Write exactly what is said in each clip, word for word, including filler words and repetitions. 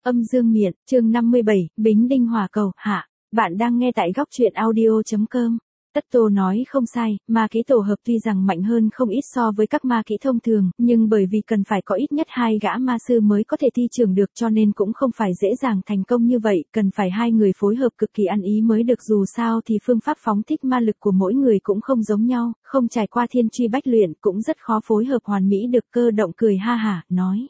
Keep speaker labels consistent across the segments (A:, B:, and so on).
A: Âm dương miện, chương năm mươi bảy, Bính Đinh Hỏa Cầu, hạ. Bạn đang nghe tại góc truyện audio.com. Tất Tô nói không sai, ma kỹ tổ hợp tuy rằng mạnh hơn không ít so với các ma kỹ thông thường, nhưng bởi vì cần phải có ít nhất hai gã ma sư mới có thể thi triển được cho nên cũng không phải dễ dàng thành công như vậy, cần phải hai người phối hợp cực kỳ ăn ý mới được, dù sao thì phương pháp phóng thích ma lực của mỗi người cũng không giống nhau, không trải qua thiên truy bách luyện cũng rất khó phối hợp hoàn mỹ được. Cơ Động cười ha hả, nói.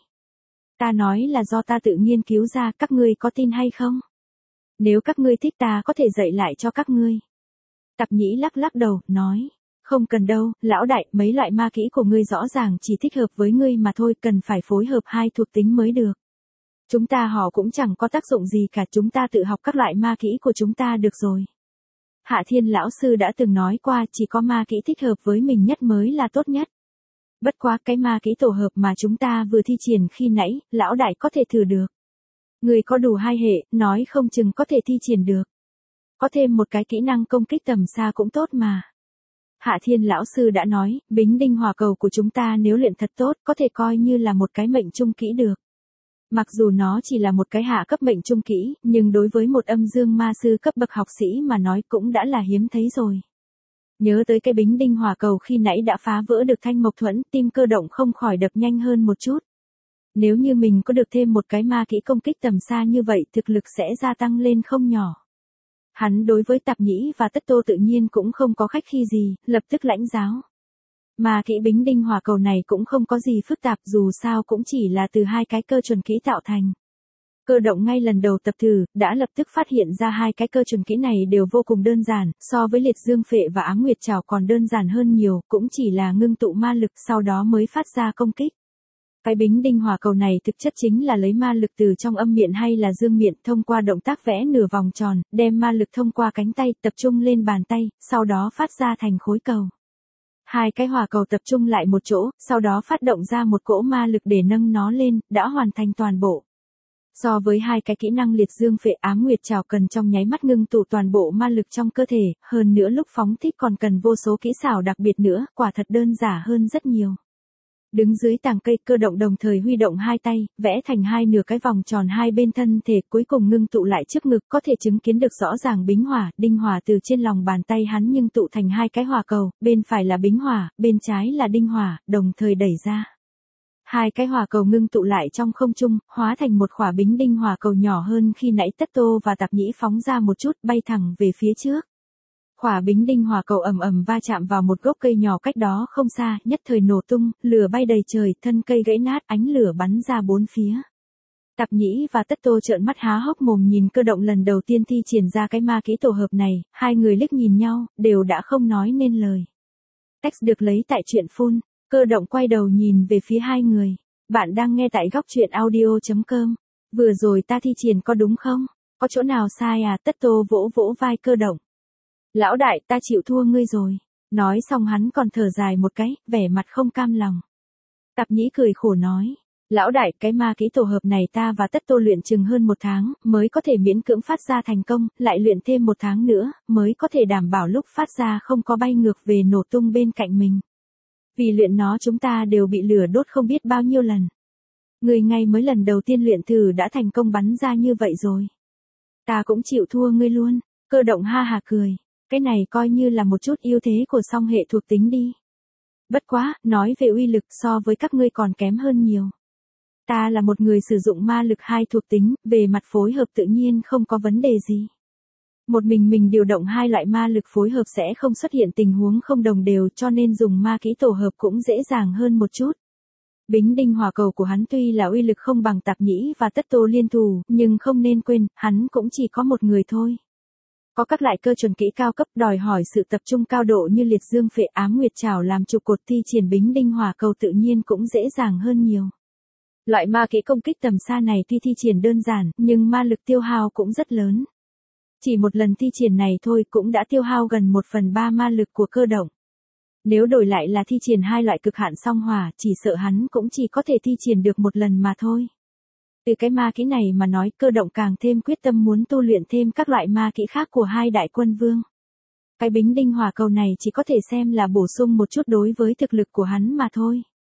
A: Ta nói là do ta tự nghiên cứu ra, các ngươi có tin hay không? Nếu các ngươi thích ta có thể dạy lại cho các ngươi. Tạp Nhĩ lắc lắc đầu, nói. Không cần đâu, lão đại, mấy loại ma kỹ của ngươi rõ ràng chỉ thích hợp với ngươi mà thôi, cần phải phối hợp hai thuộc tính mới được. Chúng ta họ cũng chẳng có tác dụng gì cả, chúng ta tự học các loại ma kỹ của chúng ta được rồi. Hạ Thiên lão sư đã từng nói qua, chỉ có ma kỹ thích hợp với mình nhất mới là tốt nhất. Bất quá cái ma kỹ tổ hợp mà chúng ta vừa thi triển khi nãy, lão đại có thể thử được. Người có đủ hai hệ, nói không chừng có thể thi triển được. Có thêm một cái kỹ năng công kích tầm xa cũng tốt mà. Hạ Thiên lão sư đã nói, Bính Đinh Hỏa Cầu của chúng ta nếu luyện thật tốt, có thể coi như là một cái mệnh trung kỹ được. Mặc dù nó chỉ là một cái hạ cấp mệnh trung kỹ, nhưng đối với một âm dương ma sư cấp bậc học sĩ mà nói cũng đã là hiếm thấy rồi. Nhớ tới cái Bính Đinh Hỏa Cầu khi nãy đã phá vỡ được Thanh Mộc Thuẫn, tim Cơ Động không khỏi đập nhanh hơn một chút. Nếu như mình có được thêm một cái ma kỹ công kích tầm xa như vậy, thực lực sẽ gia tăng lên không nhỏ. Hắn đối với Tạp Nhĩ và Tất Tô tự nhiên cũng không có khách khí gì, lập tức lãnh giáo. Ma kỹ Bính Đinh Hỏa Cầu này cũng không có gì phức tạp, dù sao cũng chỉ là từ hai cái cơ chuẩn kỹ tạo thành. Cơ Động ngay lần đầu tập thử, đã lập tức phát hiện ra hai cái cơ chuẩn kỹ này đều vô cùng đơn giản, so với Liệt Dương Phệ và Ám Nguyệt Trảo còn đơn giản hơn nhiều, cũng chỉ là ngưng tụ ma lực sau đó mới phát ra công kích. Cái Bính Đinh Hỏa Cầu này thực chất chính là lấy ma lực từ trong âm miện hay là dương miện, thông qua động tác vẽ nửa vòng tròn, đem ma lực thông qua cánh tay, tập trung lên bàn tay, sau đó phát ra thành khối cầu. Hai cái hỏa cầu tập trung lại một chỗ, sau đó phát động ra một cỗ ma lực để nâng nó lên, đã hoàn thành toàn bộ. So với hai cái kỹ năng Liệt Dương Phệ, Ám Nguyệt Trảo cần trong nháy mắt ngưng tụ toàn bộ ma lực trong cơ thể, hơn nữa lúc phóng thích còn cần vô số kỹ xảo đặc biệt nữa, quả thật đơn giản hơn rất nhiều. Đứng dưới tàng cây, Cơ Động đồng thời huy động hai tay, vẽ thành hai nửa cái vòng tròn hai bên thân thể, cuối cùng ngưng tụ lại trước ngực, có thể chứng kiến được rõ ràng Bính Hỏa, Đinh Hỏa từ trên lòng bàn tay hắn ngưng tụ thành hai cái hỏa cầu, bên phải là Bính Hỏa, bên trái là Đinh Hỏa, đồng thời đẩy ra. Hai cái hỏa cầu ngưng tụ lại trong không trung, hóa thành một khỏa Bính Đinh Hỏa Cầu nhỏ hơn khi nãy Tất Tô và Tạp Nhĩ phóng ra một chút, bay thẳng về phía trước. Khỏa Bính Đinh Hỏa Cầu ầm ầm va chạm vào một gốc cây nhỏ cách đó không xa, nhất thời nổ tung, lửa bay đầy trời, thân cây gãy nát, ánh lửa bắn ra bốn phía. Tạp Nhĩ và Tất Tô trợn mắt há hốc mồm nhìn Cơ Động lần đầu tiên thi triển ra cái ma kỹ tổ hợp này, hai người liếc nhìn nhau, đều đã không nói nên lời. Text được lấy tại truyện phun. Cơ Động quay đầu nhìn về phía hai người. Bạn đang nghe tại góc truyện audio.com. Vừa rồi ta thi triển có đúng không? Có chỗ nào sai à? Tất Tô vỗ vỗ vai Cơ Động. Lão đại, ta chịu thua ngươi rồi. Nói xong hắn còn thở dài một cái, vẻ mặt không cam lòng. Tạp Nhĩ cười khổ nói. Lão đại, cái ma kỹ tổ hợp này ta và Tất Tô luyện chừng hơn một tháng, mới có thể miễn cưỡng phát ra thành công, lại luyện thêm một tháng nữa, mới có thể đảm bảo lúc phát ra không có bay ngược về nổ tung bên cạnh mình. Vì luyện nó chúng ta đều bị lửa đốt không biết bao nhiêu lần. Người ngay mới lần đầu tiên luyện thử đã thành công bắn ra như vậy rồi. Ta cũng chịu thua ngươi luôn. Cơ Động ha hà cười. Cái này coi như là một chút ưu thế của song hệ thuộc tính đi. Bất quá, nói về uy lực so với các ngươi còn kém hơn nhiều. Ta là một người sử dụng ma lực hai thuộc tính, về mặt phối hợp tự nhiên không có vấn đề gì. Một mình mình điều động hai loại ma lực phối hợp sẽ không xuất hiện tình huống không đồng đều, cho nên dùng ma kỹ tổ hợp cũng dễ dàng hơn một chút. Bính Đinh Hỏa Cầu của hắn tuy là uy lực không bằng Tạp Nhĩ và Tất Tô liên thủ, nhưng không nên quên, hắn cũng chỉ có một người thôi. Có các loại cơ chuẩn kỹ cao cấp đòi hỏi sự tập trung cao độ như Liệt Dương Phệ, Ám Nguyệt Trảo làm trụ cột, thi triển Bính Đinh Hỏa Cầu tự nhiên cũng dễ dàng hơn nhiều. Loại ma kỹ công kích tầm xa này tuy thi triển đơn giản, nhưng ma lực tiêu hao cũng rất lớn. Chỉ một lần thi triển này thôi cũng đã tiêu hao gần một phần ba ma lực của Cơ Động. Nếu đổi lại là thi triển hai loại cực hạn song hỏa, chỉ sợ hắn cũng chỉ có thể thi triển được một lần mà thôi. Từ cái ma kỹ này mà nói, Cơ Động càng thêm quyết tâm muốn tu luyện thêm các loại ma kỹ khác của hai đại quân vương. Cái Bính Đinh Hỏa Cầu này chỉ có thể xem là bổ sung một chút đối với thực lực của hắn mà thôi.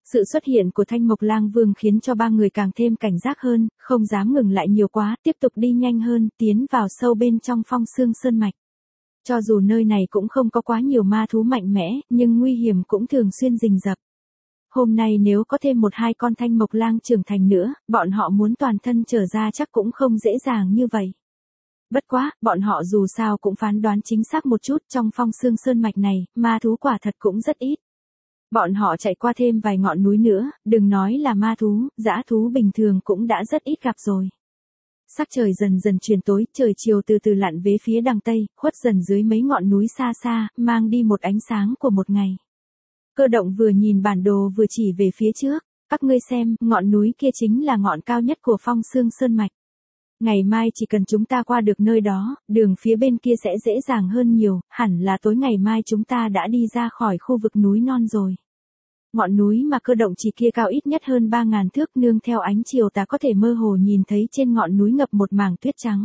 A: Sự xuất hiện của Thanh Mộc Lang Vương khiến cho ba người càng thêm cảnh giác hơn, không dám ngừng lại nhiều quá, tiếp tục đi nhanh hơn, tiến vào sâu bên trong Phong Xương Sơn Mạch. Cho dù nơi này cũng không có quá nhiều ma thú mạnh mẽ, nhưng nguy hiểm cũng thường xuyên rình rập. Hôm nay nếu có thêm một hai con Thanh Mộc Lang trưởng thành nữa, bọn họ muốn toàn thân trở ra chắc cũng không dễ dàng như vậy. Bất quá, bọn họ dù sao cũng phán đoán chính xác một chút, trong Phong Xương Sơn Mạch này, ma thú quả thật cũng rất ít. Bọn họ chạy qua thêm vài ngọn núi nữa, đừng nói là ma thú, dã thú bình thường cũng đã rất ít gặp rồi. Sắc trời dần dần chuyển tối, trời chiều từ từ lặn về phía đằng tây, khuất dần dưới mấy ngọn núi xa xa, mang đi một ánh sáng của một ngày. Cơ động vừa nhìn bản đồ vừa chỉ về phía trước, các ngươi xem, ngọn núi kia chính là ngọn cao nhất của Phong Xương Sơn Mạch. Ngày mai chỉ cần chúng ta qua được nơi đó, đường phía bên kia sẽ dễ dàng hơn nhiều, hẳn là tối ngày mai chúng ta đã đi ra khỏi khu vực núi non rồi. Ngọn núi mà cơ động chỉ kia cao ít nhất hơn ba ngàn thước, nương theo ánh chiều ta có thể mơ hồ nhìn thấy trên ngọn núi ngập một mảng tuyết trắng.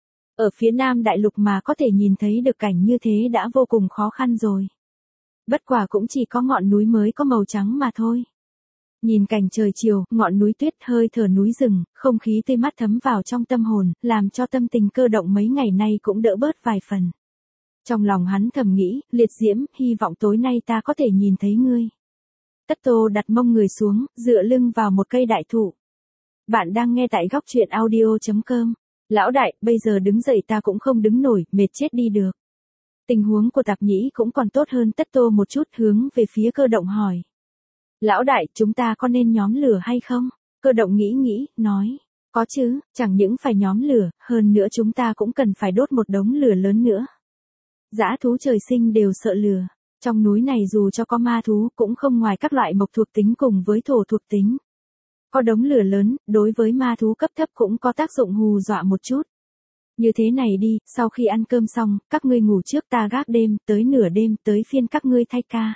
A: Ở phía nam đại lục mà có thể nhìn thấy được cảnh như thế đã vô cùng khó khăn rồi. Bất quả cũng chỉ có ngọn núi mới có màu trắng mà thôi. Nhìn cảnh trời chiều, ngọn núi tuyết, hơi thở núi rừng, không khí tươi mát thấm vào trong tâm hồn, làm cho tâm tình cơ động mấy ngày nay cũng đỡ bớt vài phần. Trong lòng hắn thầm nghĩ, liệt diễm, hy vọng tối nay ta có thể nhìn thấy ngươi. Tất Tô đặt mông người xuống, dựa lưng vào một cây đại thụ. Bạn đang nghe tại góc truyện audio chấm com. Lão đại, bây giờ đứng dậy ta cũng không đứng nổi, mệt chết đi được. Tình huống của Tạp Nhĩ cũng còn tốt hơn Tất Tô một chút, hướng về phía cơ động hỏi. Lão đại, chúng ta có nên nhóm lửa hay không? Cơ động nghĩ nghĩ, nói. Có chứ, chẳng những phải nhóm lửa, hơn nữa chúng ta cũng cần phải đốt một đống lửa lớn nữa. Dã thú trời sinh đều sợ lửa. Trong núi này dù cho có ma thú cũng không ngoài các loại mộc thuộc tính cùng với thổ thuộc tính. Có đống lửa lớn, đối với ma thú cấp thấp cũng có tác dụng hù dọa một chút. Như thế này đi, sau khi ăn cơm xong, các ngươi ngủ trước, ta gác đêm, tới nửa đêm, tới phiên các ngươi thay ca.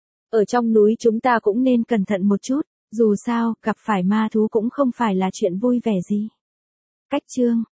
A: Ở trong núi chúng ta cũng nên cẩn thận một chút, dù sao, gặp phải ma thú cũng không phải là chuyện vui vẻ gì. Cách chương